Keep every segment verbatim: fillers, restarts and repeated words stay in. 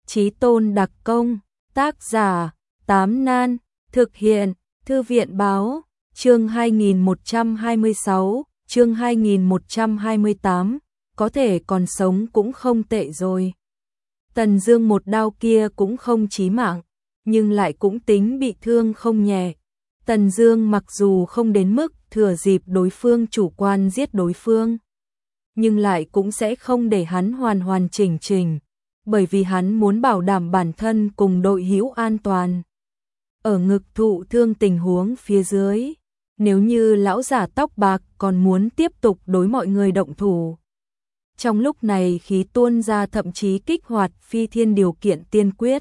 Chí Tôn đặc công, tác giả, Tám Nan, thực hiện, Thư viện báo, chương hai nghìn một trăm hai mươi sáu, chương hai nghìn một trăm hai mươi tám, có thể còn sống cũng không tệ rồi. Tần Dương một đao kia cũng không chí mạng, nhưng lại cũng tính bị thương không nhẹ. Tần Dương mặc dù không đến mức thừa dịp đối phương chủ quan giết đối phương, nhưng lại cũng sẽ không để hắn hoàn hoàn chỉnh chỉnh, bởi vì hắn muốn bảo đảm bản thân cùng đội hữu an toàn. Ở ngực thụ thương tình huống phía dưới, nếu như lão giả tóc bạc còn muốn tiếp tục đối mọi người động thủ. Trong lúc này khí tuôn ra thậm chí kích hoạt phi thiên điều kiện tiên quyết.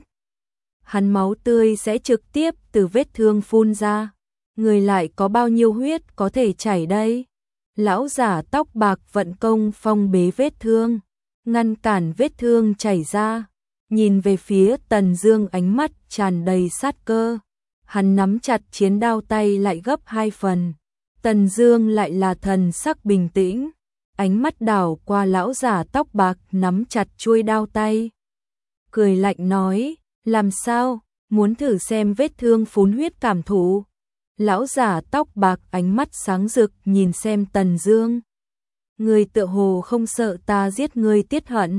Hắn máu tươi sẽ trực tiếp từ vết thương phun ra. Người lại có bao nhiêu huyết có thể chảy đây? Lão giả tóc bạc vận công phong bế vết thương, ngăn cản vết thương chảy ra, nhìn về phía Tần Dương ánh mắt tràn đầy sát cơ. Hắn nắm chặt chiến đao tay lại gấp hai phần. Tần Dương lại là thần sắc bình tĩnh, ánh mắt đảo qua lão giả tóc bạc nắm chặt chuôi đao tay. Cười lạnh nói, làm sao, muốn thử xem vết thương phun huyết cảm thụ? Lão giả tóc bạc ánh mắt sáng rực nhìn xem Tần Dương. Ngươi tựa hồ không sợ ta giết ngươi tiết hận?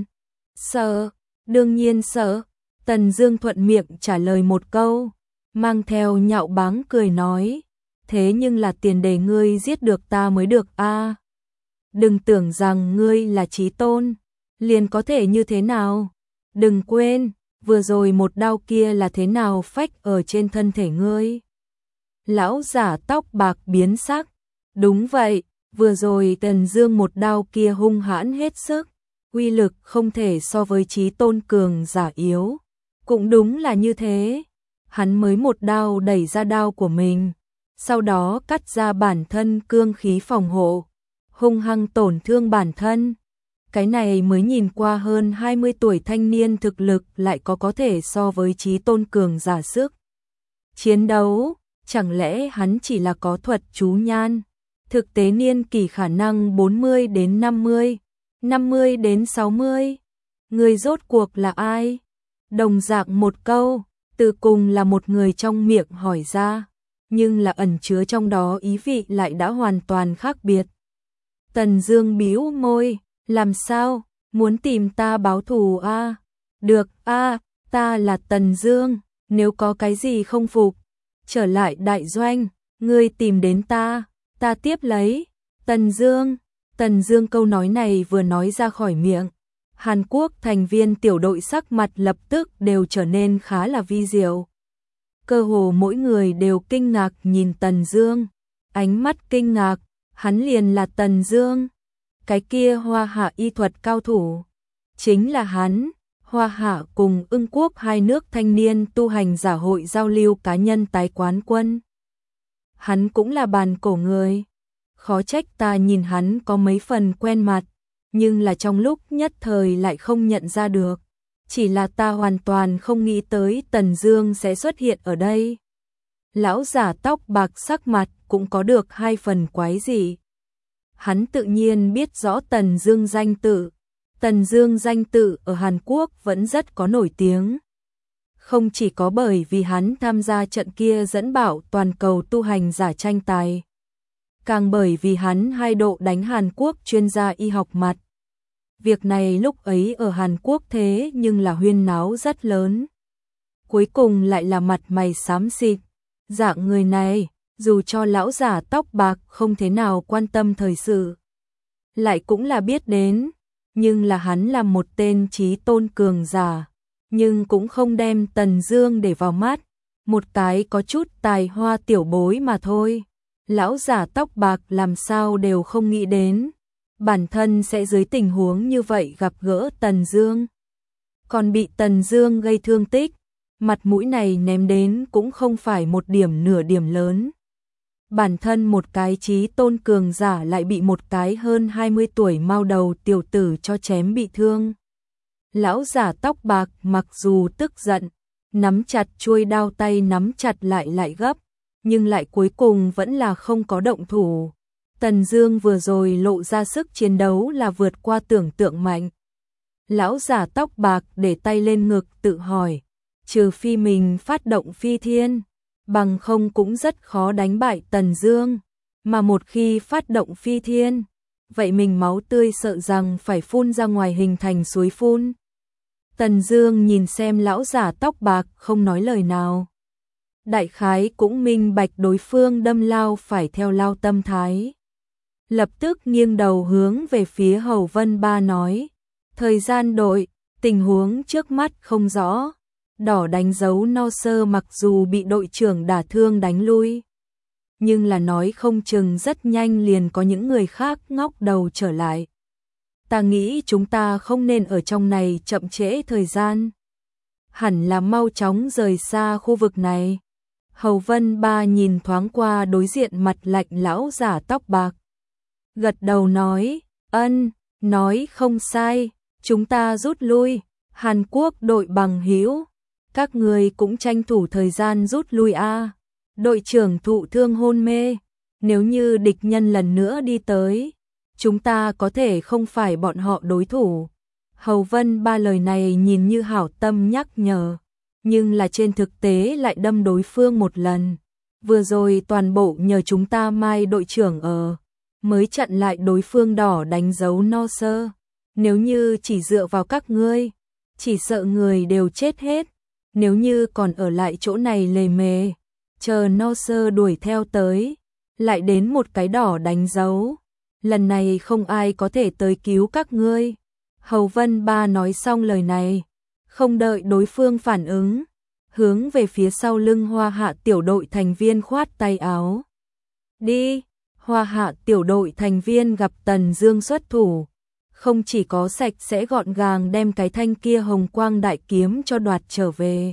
Sợ, đương nhiên sợ. Tần Dương thuận miệng trả lời một câu, mang theo nhạo báng cười nói, thế nhưng là tiền đề ngươi giết được ta mới được a. À, đừng tưởng rằng ngươi là Chí Tôn, liền có thể như thế nào. Đừng quên, vừa rồi một đao kia là thế nào phách ở trên thân thể ngươi. Lão giả tóc bạc biến sắc. Đúng vậy, vừa rồi Tần Dương một đao kia hung hãn hết sức, uy lực không thể so với Chí Tôn cường giả yếu. Cũng đúng là như thế. Hắn mới một đao đẩy ra đao của mình, sau đó cắt ra bản thân cương khí phòng hộ, hung hăng tổn thương bản thân. Cái này mới nhìn qua hơn hai mươi tuổi thanh niên thực lực lại có có thể so với Chí Tôn cường giả sức chiến đấu. Chẳng lẽ hắn chỉ là có thuật chú nhan? Thực tế niên kỷ khả năng bốn mươi đến năm mươi, năm mươi đến sáu mươi. Người rốt cuộc là ai? Đồng dạng một câu, từ cùng là một người trong miệng hỏi ra, nhưng là ẩn chứa trong đó ý vị lại đã hoàn toàn khác biệt. Tần Dương bĩu môi, làm sao? Muốn tìm ta báo thù a? À? Được a, à, ta là Tần Dương, nếu có cái gì không phục, trở lại đại doanh, ngươi tìm đến ta, ta tiếp lấy. Tần Dương, Tần Dương câu nói này vừa nói ra khỏi miệng, Hàn Quốc thành viên tiểu đội sắc mặt lập tức đều trở nên khá là vi diệu. Cơ hồ mỗi người đều kinh ngạc nhìn Tần Dương, ánh mắt kinh ngạc, hắn liền là Tần Dương, cái kia Hoa Hạ y thuật cao thủ, chính là hắn. Hoa Hạ cùng Ưng Quốc hai nước thanh niên tu hành giả hội giao lưu cá nhân tái quán quân. Hắn cũng là bàn cổ người. Khó trách ta nhìn hắn có mấy phần quen mặt, nhưng là trong lúc nhất thời lại không nhận ra được. Chỉ là ta hoàn toàn không nghĩ tới Tần Dương sẽ xuất hiện ở đây. Lão giả tóc bạc sắc mặt cũng có được hai phần quái dị. Hắn tự nhiên biết rõ Tần Dương danh tự. Tần Dương danh tự ở Hàn Quốc vẫn rất có nổi tiếng. Không chỉ có bởi vì hắn tham gia trận kia dẫn bảo toàn cầu tu hành giả tranh tài, càng bởi vì hắn hai độ đánh Hàn Quốc chuyên gia y học mặt. Việc này lúc ấy ở Hàn Quốc thế nhưng là huyên náo rất lớn. Cuối cùng lại là mặt mày xám xịt. Dạng người này, dù cho lão giả tóc bạc không thế nào quan tâm thời sự, lại cũng là biết đến. Nhưng là hắn là một tên Chí Tôn cường giả, nhưng cũng không đem Tần Dương để vào mắt, một cái có chút tài hoa tiểu bối mà thôi. Lão giả tóc bạc làm sao đều không nghĩ đến, bản thân sẽ dưới tình huống như vậy gặp gỡ Tần Dương, còn bị Tần Dương gây thương tích, mặt mũi này ném đến cũng không phải một điểm nửa điểm lớn. Bản thân một cái Chí Tôn cường giả lại bị một cái hơn hai mươi tuổi mao đầu tiểu tử cho chém bị thương. Lão giả tóc bạc mặc dù tức giận, nắm chặt chuôi đao tay nắm chặt lại lại gấp, nhưng lại cuối cùng vẫn là không có động thủ. Tần Dương vừa rồi lộ ra sức chiến đấu là vượt qua tưởng tượng mạnh. Lão giả tóc bạc để tay lên ngực tự hỏi, trừ phi mình phát động phi thiên, bằng không cũng rất khó đánh bại Tần Dương, mà một khi phát động phi thiên, vậy mình máu tươi sợ rằng phải phun ra ngoài hình thành suối phun. Tần Dương nhìn xem lão giả tóc bạc không nói lời nào. Đại khái cũng minh bạch đối phương đâm lao phải theo lao tâm thái. Lập tức nghiêng đầu hướng về phía Hầu Vân Ba nói, thời gian đội, tình huống trước mắt không rõ. Đỏ đánh dấu no sơ mặc dù bị đội trưởng đả thương đánh lui, nhưng là nói không chừng rất nhanh liền có những người khác ngóc đầu trở lại. Ta nghĩ chúng ta không nên ở trong này chậm trễ thời gian. Hẳn là mau chóng rời xa khu vực này. Hầu Vân Ba nhìn thoáng qua đối diện mặt lạnh lão giả tóc bạc. Gật đầu nói, ân, nói không sai, chúng ta rút lui, Hàn Quốc đội bằng hữu, các người cũng tranh thủ thời gian rút lui a. Đội trưởng thụ thương hôn mê, nếu như địch nhân lần nữa đi tới, chúng ta có thể không phải bọn họ đối thủ. Hầu Vân Ba lời này nhìn như hảo tâm nhắc nhở, nhưng là trên thực tế lại đâm đối phương một lần. Vừa rồi toàn bộ nhờ chúng ta Mai đội trưởng ở, mới chặn lại đối phương đỏ đánh dấu no sơ. Nếu như chỉ dựa vào các ngươi, chỉ sợ người đều chết hết. Nếu như còn ở lại chỗ này lề mề, chờ no sơ đuổi theo tới, lại đến một cái đỏ đánh dấu. Lần này không ai có thể tới cứu các ngươi. Hầu Vân Ba nói xong lời này, không đợi đối phương phản ứng, hướng về phía sau lưng Hoa Hạ tiểu đội thành viên khoát tay áo. Đi, Hoa Hạ tiểu đội thành viên gặp Tần Dương xuất thủ, không chỉ có sạch sẽ gọn gàng đem cái thanh kia hồng quang đại kiếm cho đoạt trở về,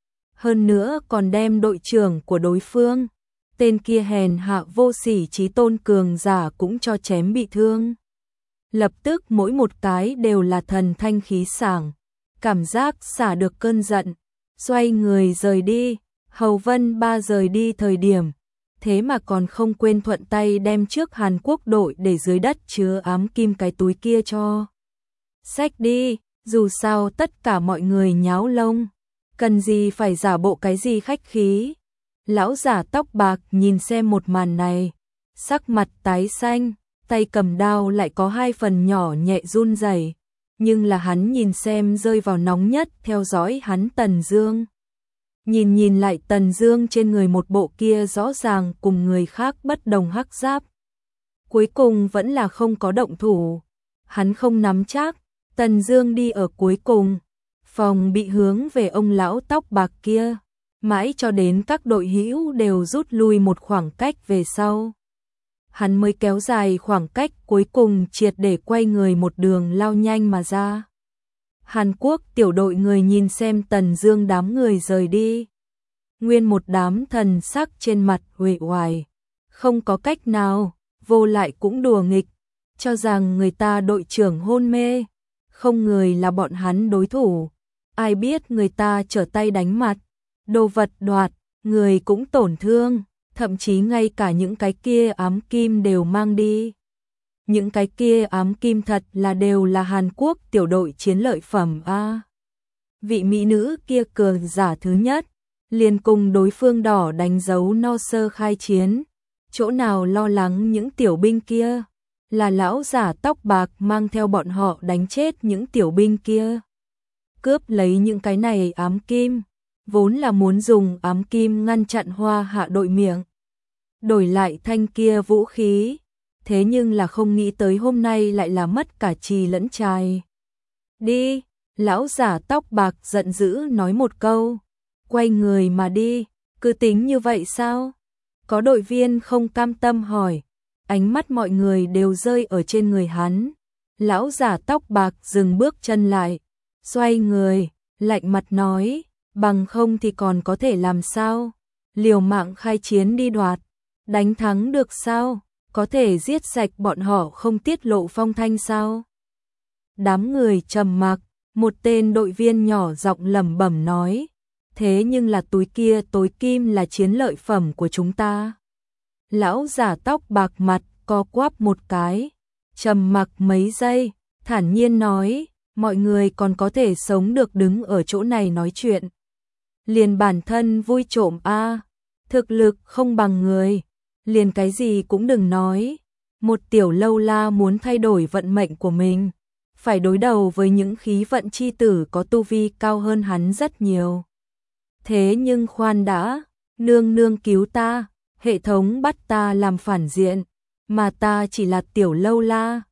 hơn nữa còn đem đội trưởng của đối phương, tên kia hèn hạ vô sỉ chí tôn cường giả cũng cho chém bị thương. Lập tức mỗi một cái đều là thần thanh khí sảng, cảm giác xả được cơn giận, xoay người rời đi. Hầu Vân Ba rời đi thời điểm, thế mà còn không quên thuận tay đem trước Hàn Quốc đội để dưới đất chứa ám kim cái túi kia cho. Xách đi, dù sao tất cả mọi người nháo lông, cần gì phải giả bộ cái gì khách khí. Lão giả tóc bạc nhìn xem một màn này, sắc mặt tái xanh, tay cầm đao lại có hai phần nhỏ nhẹ run rẩy, nhưng là hắn nhìn xem rơi vào nóng nhất theo dõi hắn Tần Dương. Nhìn nhìn lại Tần Dương trên người một bộ kia rõ ràng cùng người khác bất đồng hắc giáp. Cuối cùng vẫn là không có động thủ. Hắn không nắm chắc, Tần Dương đi ở cuối cùng, phòng bị hướng về ông lão tóc bạc kia, mãi cho đến các đội hữu đều rút lui một khoảng cách về sau. Hắn mới kéo dài khoảng cách cuối cùng triệt để quay người một đường lao nhanh mà ra. Hàn Quốc tiểu đội người nhìn xem Tần Dương đám người rời đi. Nguyên một đám thần sắc trên mặt uể oải, không có cách nào, vô lại cũng đùa nghịch, cho rằng người ta đội trưởng hôn mê, không người là bọn hắn đối thủ. Ai biết người ta trở tay đánh mặt, đồ vật đoạt, người cũng tổn thương, thậm chí ngay cả những cái kia ám kim đều mang đi. Những cái kia ám kim thật là đều là Hàn Quốc tiểu đội chiến lợi phẩm a. Vị mỹ nữ kia cường giả thứ nhất, liền cùng đối phương đỏ đánh dấu no sơ khai chiến, chỗ nào lo lắng những tiểu binh kia, là lão giả tóc bạc mang theo bọn họ đánh chết những tiểu binh kia. Cướp lấy những cái này ám kim, vốn là muốn dùng ám kim ngăn chặn Hoa Hạ đội miệng, đổi lại thanh kia vũ khí. Thế nhưng là không nghĩ tới hôm nay lại là mất cả trì lẫn trai. Đi, lão giả tóc bạc giận dữ nói một câu, quay người mà đi. Cứ tính như vậy sao? Có đội viên không cam tâm hỏi, ánh mắt mọi người đều rơi ở trên người hắn. Lão giả tóc bạc dừng bước chân lại, xoay người, lạnh mặt nói, bằng không thì còn có thể làm sao? Liều mạng khai chiến đi đoạt, đánh thắng được sao? Có thể giết sạch bọn họ không tiết lộ phong thanh sao? Đám người trầm mặc, một tên đội viên nhỏ giọng lẩm bẩm nói, thế nhưng là túi kia tối kim là chiến lợi phẩm của chúng ta. Lão giả tóc bạc mặt co quắp một cái, trầm mặc mấy giây, thản nhiên nói, mọi người còn có thể sống được đứng ở chỗ này nói chuyện. Liền bản thân vui trộm a, thực lực không bằng người, liền cái gì cũng đừng nói. Một tiểu lâu la muốn thay đổi vận mệnh của mình, phải đối đầu với những khí vận chi tử có tu vi cao hơn hắn rất nhiều. Thế nhưng khoan đã, nương nương cứu ta, hệ thống bắt ta làm phản diện, mà ta chỉ là tiểu lâu la,